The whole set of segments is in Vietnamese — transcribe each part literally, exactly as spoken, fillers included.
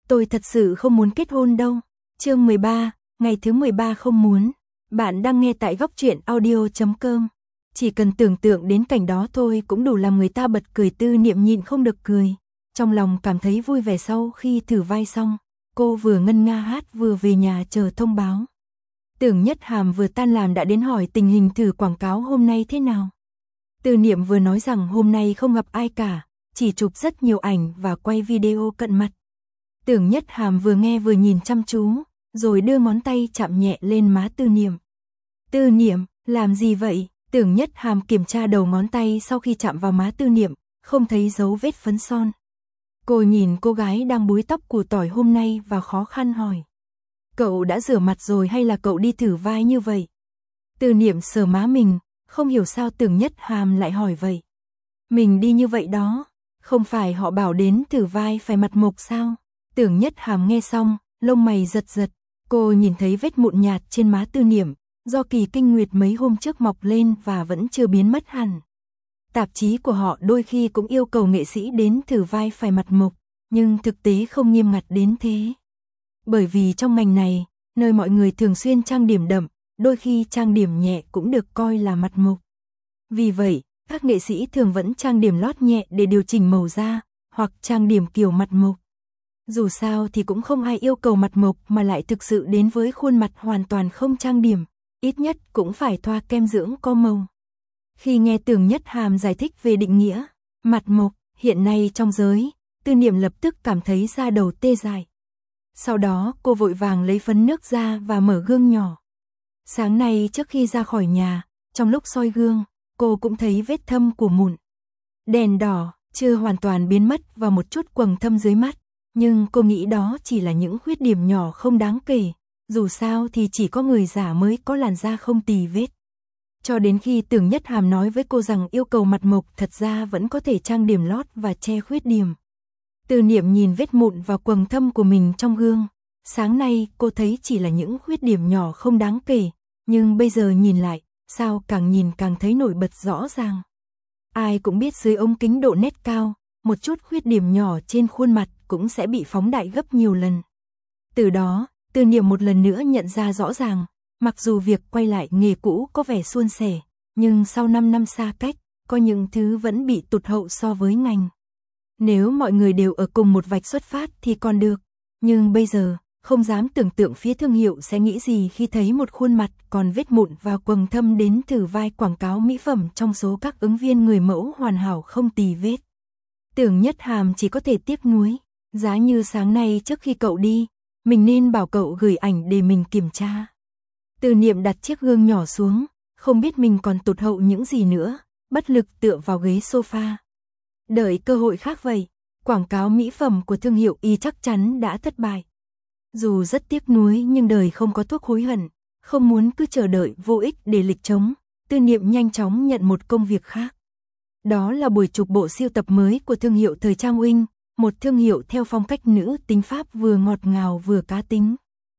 Tôi thật sự không muốn kết hôn đâu. Chương mười ba, ngày thứ mười ba không muốn. Bạn đang nghe tại góc truyện audio chấm com. Chỉ cần tưởng tượng đến cảnh đó thôi cũng đủ làm người ta bật cười. Tư Niệm nhịn không được cười. Trong lòng cảm thấy vui vẻ sau khi thử vai xong. Cô vừa ngân nga hát vừa về nhà chờ thông báo. Tưởng Nhất Hàm vừa tan làm đã đến hỏi tình hình thử quảng cáo hôm nay thế nào. Tư Niệm vừa nói rằng hôm nay không gặp ai cả, chỉ chụp rất nhiều ảnh và quay video cận mặt. Tưởng Nhất Hàm vừa nghe vừa nhìn chăm chú, rồi đưa ngón tay chạm nhẹ lên má Tư Niệm. Tư Niệm, làm gì vậy? Tưởng Nhất Hàm kiểm tra đầu ngón tay sau khi chạm vào má Tư Niệm, không thấy dấu vết phấn son. Cô nhìn cô gái đang búi tóc củ tỏi hôm nay và khó khăn hỏi. Cậu đã rửa mặt rồi hay là cậu đi thử vai như vậy? Tư Niệm sờ má mình, không hiểu sao Tưởng Nhất Hàm lại hỏi vậy. Mình đi như vậy đó, không phải họ bảo đến thử vai phải mặt mộc sao? Tưởng Nhất Hàm nghe xong, lông mày giật giật, cô nhìn thấy vết mụn nhạt trên má Tư Niệm, do kỳ kinh nguyệt mấy hôm trước mọc lên và vẫn chưa biến mất hẳn. Tạp chí của họ đôi khi cũng yêu cầu nghệ sĩ đến thử vai phải mặt mộc, nhưng thực tế không nghiêm ngặt đến thế. Bởi vì trong ngành này, nơi mọi người thường xuyên trang điểm đậm, đôi khi trang điểm nhẹ cũng được coi là mặt mộc. Vì vậy, các nghệ sĩ thường vẫn trang điểm lót nhẹ để điều chỉnh màu da, hoặc trang điểm kiểu mặt mộc. Dù sao thì cũng không ai yêu cầu mặt mộc mà lại thực sự đến với khuôn mặt hoàn toàn không trang điểm, ít nhất cũng phải thoa kem dưỡng có màu. Khi nghe Tưởng Nhất Hàm giải thích về định nghĩa mặt mộc hiện nay trong giới, Tư Niệm lập tức cảm thấy da đầu tê dại. Sau đó cô vội vàng lấy phấn nước ra và mở gương nhỏ. Sáng nay trước khi ra khỏi nhà, trong lúc soi gương, cô cũng thấy vết thâm của mụn. Đèn đỏ chưa hoàn toàn biến mất và một chút quầng thâm dưới mắt, nhưng cô nghĩ đó chỉ là những khuyết điểm nhỏ không đáng kể, dù sao thì chỉ có người già mới có làn da không tì vết. Cho đến khi Tưởng Nhất Hàm nói với cô rằng yêu cầu mặt mộc thật ra vẫn có thể trang điểm lót và che khuyết điểm. Tư Niệm nhìn vết mụn và quầng thâm của mình trong gương. Sáng nay cô thấy chỉ là những khuyết điểm nhỏ không đáng kể, nhưng bây giờ nhìn lại, sao càng nhìn càng thấy nổi bật rõ ràng. Ai cũng biết dưới ống kính độ nét cao, một chút khuyết điểm nhỏ trên khuôn mặt cũng sẽ bị phóng đại gấp nhiều lần. Từ đó, Tư Niệm một lần nữa nhận ra rõ ràng, mặc dù việc quay lại nghề cũ có vẻ suôn sẻ, nhưng sau năm năm xa cách, có những thứ vẫn bị tụt hậu so với ngành. Nếu mọi người đều ở cùng một vạch xuất phát thì còn được, nhưng bây giờ, không dám tưởng tượng phía thương hiệu sẽ nghĩ gì khi thấy một khuôn mặt còn vết mụn và quầng thâm đến thử vai quảng cáo mỹ phẩm trong số các ứng viên người mẫu hoàn hảo không tì vết. Tưởng Nhất Hàm chỉ có thể tiếc nuối, giá như sáng nay trước khi cậu đi, mình nên bảo cậu gửi ảnh để mình kiểm tra. Tư Niệm đặt chiếc gương nhỏ xuống, không biết mình còn tụt hậu những gì nữa, bất lực tựa vào ghế sofa. Đợi cơ hội khác vậy, quảng cáo mỹ phẩm của thương hiệu Y chắc chắn đã thất bại. Dù rất tiếc nuối nhưng đời không có thuốc hối hận, không muốn cứ chờ đợi vô ích để lịch trống, Tư Niệm nhanh chóng nhận một công việc khác. Đó là buổi chụp bộ siêu tập mới của thương hiệu thời trang Wing, một thương hiệu theo phong cách nữ tính Pháp vừa ngọt ngào vừa cá tính.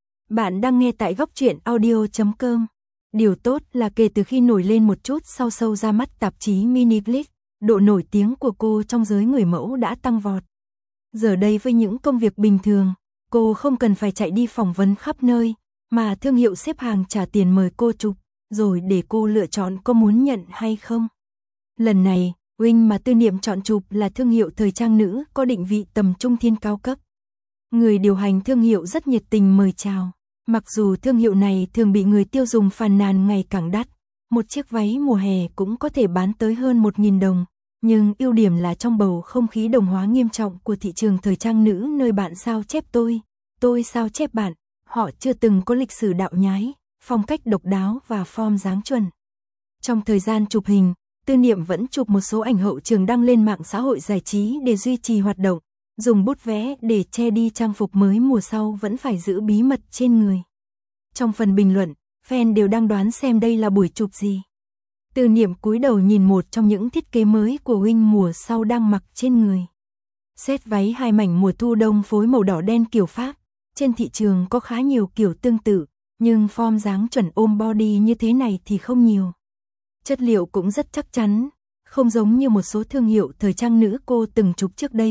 Bạn đang nghe tại góc truyện audio chấm com. Điều tốt là kể từ khi nổi lên một chút sau sâu ra mắt tạp chí Mini Blick, độ nổi tiếng của cô trong giới người mẫu đã tăng vọt. Giờ đây với những công việc bình thường, cô không cần phải chạy đi phỏng vấn khắp nơi, mà thương hiệu xếp hàng trả tiền mời cô chụp, rồi để cô lựa chọn có muốn nhận hay không. Lần này, Wing mà Tư Niệm chọn chụp là thương hiệu thời trang nữ có định vị tầm trung thiên cao cấp. Người điều hành thương hiệu rất nhiệt tình mời chào. Mặc dù thương hiệu này thường bị người tiêu dùng phàn nàn ngày càng đắt, một chiếc váy mùa hè cũng có thể bán tới hơn một nghìn đồng, nhưng ưu điểm là trong bầu không khí đồng hóa nghiêm trọng của thị trường thời trang nữ nơi bạn sao chép tôi, tôi sao chép bạn, họ chưa từng có lịch sử đạo nhái, phong cách độc đáo và form dáng chuẩn. Trong thời gian chụp hình, Tư Niệm vẫn chụp một số ảnh hậu trường đăng lên mạng xã hội giải trí để duy trì hoạt động, dùng bút vẽ để che đi trang phục mới mùa sau vẫn phải giữ bí mật trên người. Trong phần bình luận, fan đều đang đoán xem đây là buổi chụp gì. Tư Niệm cúi đầu nhìn một trong những thiết kế mới của Wing mùa sau đang mặc trên người. Set váy hai mảnh mùa thu đông phối màu đỏ đen kiểu Pháp, trên thị trường có khá nhiều kiểu tương tự, nhưng form dáng chuẩn ôm body như thế này thì không nhiều. Chất liệu cũng rất chắc chắn, không giống như một số thương hiệu thời trang nữ cô từng chụp trước đây,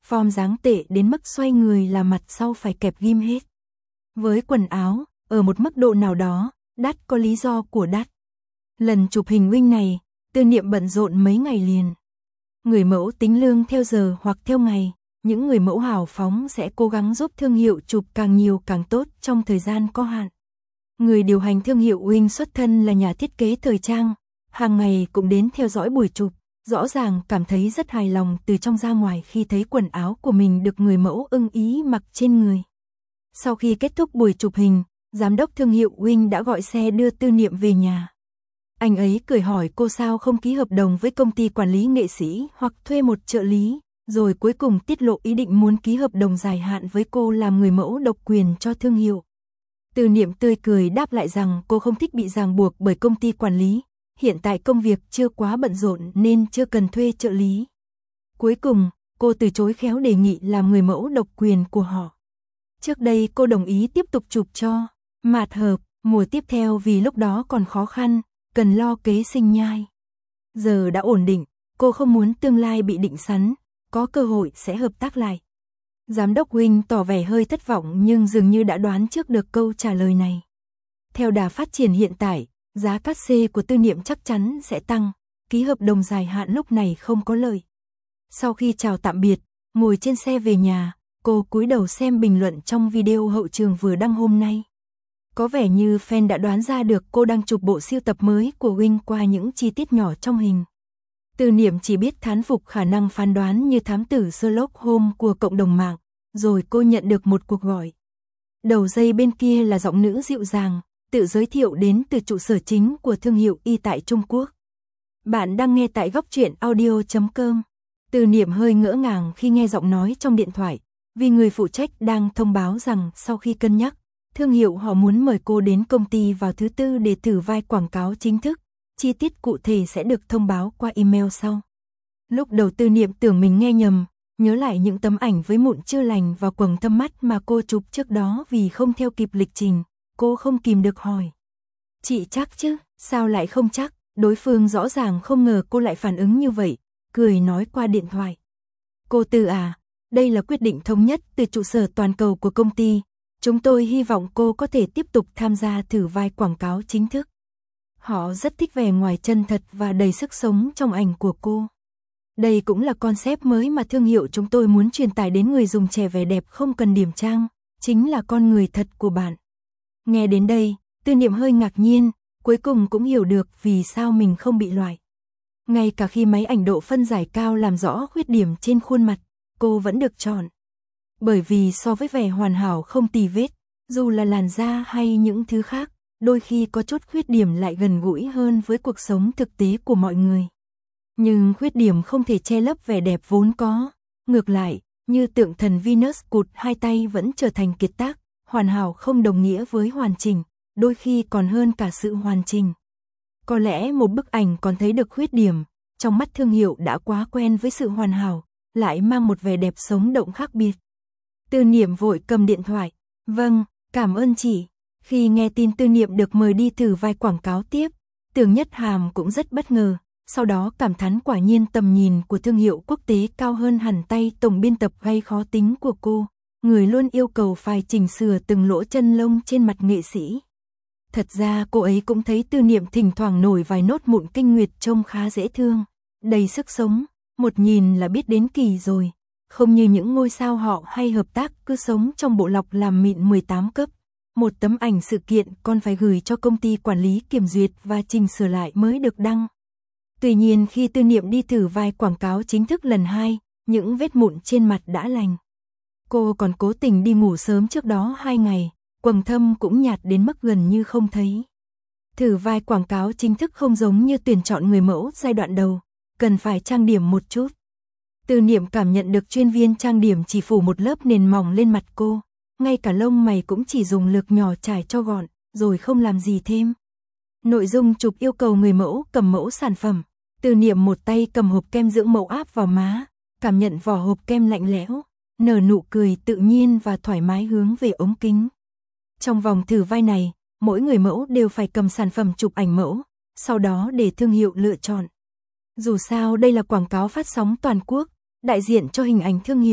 form dáng tệ đến mức xoay người là mặt sau phải kẹp ghim hết. Với quần áo, ở một mức độ nào đó, đắt có lý do của đắt. Lần chụp hình wing này, Tư Niệm bận rộn mấy ngày liền. Người mẫu tính lương theo giờ hoặc theo ngày, những người mẫu hào phóng sẽ cố gắng giúp thương hiệu chụp càng nhiều càng tốt trong thời gian có hạn. Người điều hành thương hiệu wing xuất thân là nhà thiết kế thời trang, hàng ngày cũng đến theo dõi buổi chụp, rõ ràng cảm thấy rất hài lòng từ trong ra ngoài khi thấy quần áo của mình được người mẫu ưng ý mặc trên người. Sau khi kết thúc buổi chụp hình, giám đốc thương hiệu wing đã gọi xe đưa Tư Niệm về nhà. Anh ấy cười hỏi cô sao không ký hợp đồng với công ty quản lý nghệ sĩ hoặc thuê một trợ lý, rồi cuối cùng tiết lộ ý định muốn ký hợp đồng dài hạn với cô làm người mẫu độc quyền cho thương hiệu. Tư Niệm tươi cười đáp lại rằng cô không thích bị ràng buộc bởi công ty quản lý, hiện tại công việc chưa quá bận rộn nên chưa cần thuê trợ lý. Cuối cùng, cô từ chối khéo đề nghị làm người mẫu độc quyền của họ. Trước đây cô đồng ý tiếp tục chụp cho Mạt Hợp mùa tiếp theo vì lúc đó còn khó khăn, cần lo kế sinh nhai. Giờ đã ổn định, cô không muốn tương lai bị định sẵn, có cơ hội sẽ hợp tác lại. Giám đốc Wing tỏ vẻ hơi thất vọng nhưng dường như đã đoán trước được câu trả lời này. Theo đà phát triển hiện tại, giá cát xê của Tư Niệm chắc chắn sẽ tăng, ký hợp đồng dài hạn lúc này không có lợi. Sau khi chào tạm biệt, ngồi trên xe về nhà, cô cúi đầu xem bình luận trong video hậu trường vừa đăng hôm nay. Có vẻ như fan đã đoán ra được cô đang chụp bộ sưu tập mới của Wing qua những chi tiết nhỏ trong hình. Tư Niệm chỉ biết thán phục khả năng phán đoán như thám tử Sherlock Holmes của cộng đồng mạng, rồi cô nhận được một cuộc gọi. Đầu dây bên kia là giọng nữ dịu dàng, tự giới thiệu đến từ trụ sở chính của thương hiệu y tại Trung Quốc. Bạn đang nghe tại góc truyện audio chấm com. Tư Niệm hơi ngỡ ngàng khi nghe giọng nói trong điện thoại, vì người phụ trách đang thông báo rằng sau khi cân nhắc, thương hiệu họ muốn mời cô đến công ty vào thứ tư để thử vai quảng cáo chính thức. Chi tiết cụ thể sẽ được thông báo qua email sau. Lúc đầu Tư Niệm tưởng mình nghe nhầm, nhớ lại những tấm ảnh với mụn chưa lành và quầng thâm mắt mà cô chụp trước đó vì không theo kịp lịch trình, cô không kìm được hỏi. Chị chắc chứ, sao lại không chắc, đối phương rõ ràng không ngờ cô lại phản ứng như vậy, cười nói qua điện thoại. Cô Tư à, đây là quyết định thống nhất từ trụ sở toàn cầu của công ty, chúng tôi hy vọng cô có thể tiếp tục tham gia thử vai quảng cáo chính thức. Họ rất thích vẻ ngoài chân thật và đầy sức sống trong ảnh của cô. Đây cũng là concept mới mà thương hiệu chúng tôi muốn truyền tải đến người dùng trẻ vẻ đẹp không cần điểm trang, chính là con người thật của bạn. Nghe đến đây, Tư Niệm hơi ngạc nhiên, cuối cùng cũng hiểu được vì sao mình không bị loại. Ngay cả khi máy ảnh độ phân giải cao làm rõ khuyết điểm trên khuôn mặt, cô vẫn được chọn. Bởi vì so với vẻ hoàn hảo không tì vết, dù là làn da hay những thứ khác, đôi khi có chút khuyết điểm lại gần gũi hơn với cuộc sống thực tế của mọi người. Nhưng khuyết điểm không thể che lấp vẻ đẹp vốn có. Ngược lại, như tượng thần Venus cụt hai tay vẫn trở thành kiệt tác, hoàn hảo không đồng nghĩa với hoàn chỉnh, đôi khi còn hơn cả sự hoàn chỉnh. Có lẽ một bức ảnh còn thấy được khuyết điểm, trong mắt thương hiệu đã quá quen với sự hoàn hảo, lại mang một vẻ đẹp sống động khác biệt. Tư Niệm vội cầm điện thoại. Vâng, cảm ơn chị. Khi nghe tin Tư Niệm được mời đi thử vai quảng cáo tiếp, Tưởng Nhất Hàm cũng rất bất ngờ, sau đó cảm thán quả nhiên tầm nhìn của thương hiệu quốc tế cao hơn hẳn tay tổng biên tập gây khó tính của cô, người luôn yêu cầu phải chỉnh sửa từng lỗ chân lông trên mặt nghệ sĩ. Thật ra cô ấy cũng thấy Tư Niệm thỉnh thoảng nổi vài nốt mụn kinh nguyệt trông khá dễ thương, đầy sức sống, một nhìn là biết đến kỳ rồi, không như những ngôi sao họ hay hợp tác cứ sống trong bộ lọc làm mịn mười tám cấp. Một tấm ảnh sự kiện còn phải gửi cho công ty quản lý kiểm duyệt và chỉnh sửa lại mới được đăng. Tuy nhiên khi Tư Niệm đi thử vai quảng cáo chính thức lần hai, những vết mụn trên mặt đã lành. Cô còn cố tình đi ngủ sớm trước đó hai ngày, quầng thâm cũng nhạt đến mức gần như không thấy. Thử vai quảng cáo chính thức không giống như tuyển chọn người mẫu giai đoạn đầu, cần phải trang điểm một chút. Tư Niệm cảm nhận được chuyên viên trang điểm chỉ phủ một lớp nền mỏng lên mặt cô. Ngay cả lông mày cũng chỉ dùng lược nhỏ trải cho gọn, rồi không làm gì thêm. Nội dung chụp yêu cầu người mẫu cầm mẫu sản phẩm. Tư Niệm một tay cầm hộp kem dưỡng mẫu áp vào má, cảm nhận vỏ hộp kem lạnh lẽo, nở nụ cười tự nhiên và thoải mái hướng về ống kính. Trong vòng thử vai này, mỗi người mẫu đều phải cầm sản phẩm chụp ảnh mẫu, sau đó để thương hiệu lựa chọn. Dù sao đây là quảng cáo phát sóng toàn quốc, đại diện cho hình ảnh thương hiệu,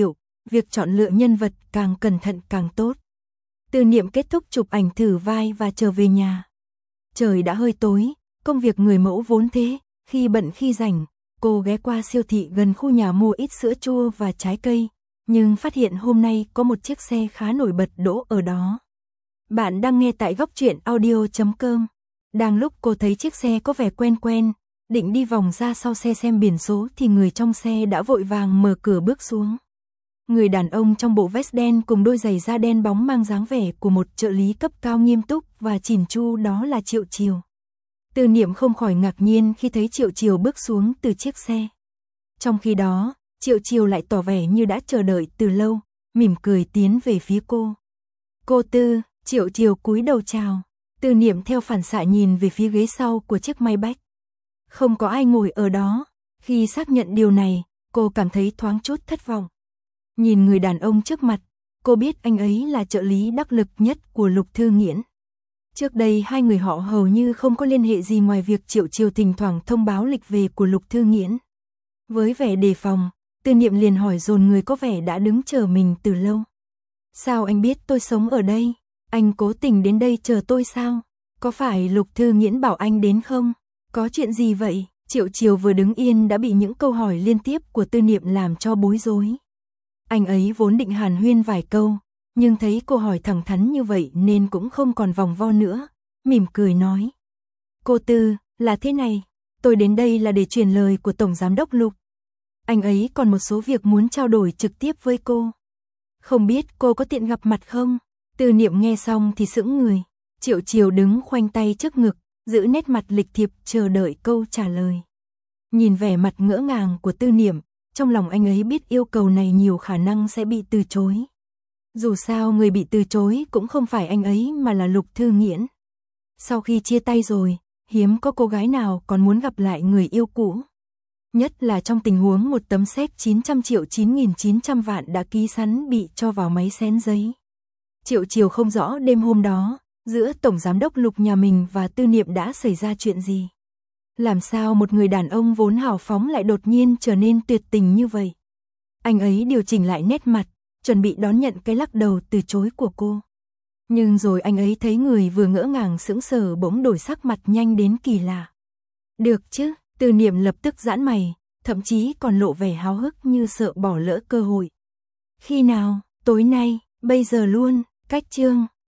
việc chọn lựa nhân vật càng cẩn thận càng tốt. Tư Niệm kết thúc chụp ảnh thử vai và trở về nhà. Trời đã hơi tối, công việc người mẫu vốn thế, khi bận khi rảnh, cô ghé qua siêu thị gần khu nhà mua ít sữa chua và trái cây, nhưng phát hiện hôm nay có một chiếc xe khá nổi bật đỗ ở đó. Bạn đang nghe tại góc truyện audio chấm com. Đang lúc cô thấy chiếc xe có vẻ quen quen, định đi vòng ra sau xe xem biển số thì người trong xe đã vội vàng mở cửa bước xuống. Người đàn ông trong bộ vest đen cùng đôi giày da đen bóng mang dáng vẻ của một trợ lý cấp cao nghiêm túc và chỉn chu, đó là Triệu Chiều. Tư Niệm không khỏi ngạc nhiên khi thấy Triệu Chiều bước xuống từ chiếc xe. Trong khi đó, Triệu Chiều lại tỏ vẻ như đã chờ đợi từ lâu, mỉm cười tiến về phía cô. Cô Tư, Triệu Chiều cúi đầu chào. Tư Niệm theo phản xạ nhìn về phía ghế sau của chiếc Maybach. Không có ai ngồi ở đó. Khi xác nhận điều này, cô cảm thấy thoáng chút thất vọng. Nhìn người đàn ông trước mặt, cô biết anh ấy là trợ lý đắc lực nhất của Lục Thư Nghiễn. Trước đây hai người họ hầu như không có liên hệ gì ngoài việc Triệu Chiều thỉnh thoảng thông báo lịch về của Lục Thư Nghiễn. Với vẻ đề phòng, Tư Niệm liền hỏi dồn người có vẻ đã đứng chờ mình từ lâu. Sao anh biết tôi sống ở đây? Anh cố tình đến đây chờ tôi sao? Có phải Lục Thư Nghiễn bảo anh đến không? Có chuyện gì vậy? Triệu Chiều vừa đứng yên đã bị những câu hỏi liên tiếp của Tư Niệm làm cho bối rối. Anh ấy vốn định hàn huyên vài câu, nhưng thấy cô hỏi thẳng thắn như vậy nên cũng không còn vòng vo nữa, mỉm cười nói. Cô Tư, là thế này, tôi đến đây là để truyền lời của Tổng Giám đốc Lục. Anh ấy còn một số việc muốn trao đổi trực tiếp với cô. Không biết cô có tiện gặp mặt không? Tư Niệm nghe xong thì sững người. Triệu Chiều đứng khoanh tay trước ngực, giữ nét mặt lịch thiệp chờ đợi câu trả lời. Nhìn vẻ mặt ngỡ ngàng của Tư Niệm, trong lòng anh ấy biết yêu cầu này nhiều khả năng sẽ bị từ chối. Dù sao người bị từ chối cũng không phải anh ấy mà là Lục Thư Nghiễn. Sau khi chia tay rồi, hiếm có cô gái nào còn muốn gặp lại người yêu cũ. Nhất là trong tình huống một tấm séc chín trăm triệu chín nghìn chín trăm vạn đã ký sẵn bị cho vào máy xén giấy. Triệu Chiều không rõ đêm hôm đó, giữa Tổng Giám đốc Lục nhà mình và Tư Niệm đã xảy ra chuyện gì. Làm sao một người đàn ông vốn hào phóng lại đột nhiên trở nên tuyệt tình như vậy. Anh ấy điều chỉnh lại nét mặt, chuẩn bị đón nhận cái lắc đầu từ chối của cô. Nhưng rồi anh ấy thấy người vừa ngỡ ngàng sững sờ bỗng đổi sắc mặt nhanh đến kỳ lạ. Được chứ, Tư Niệm lập tức giãn mày, thậm chí còn lộ vẻ háo hức như sợ bỏ lỡ cơ hội. Khi nào? Tối nay, bây giờ luôn, cách chương.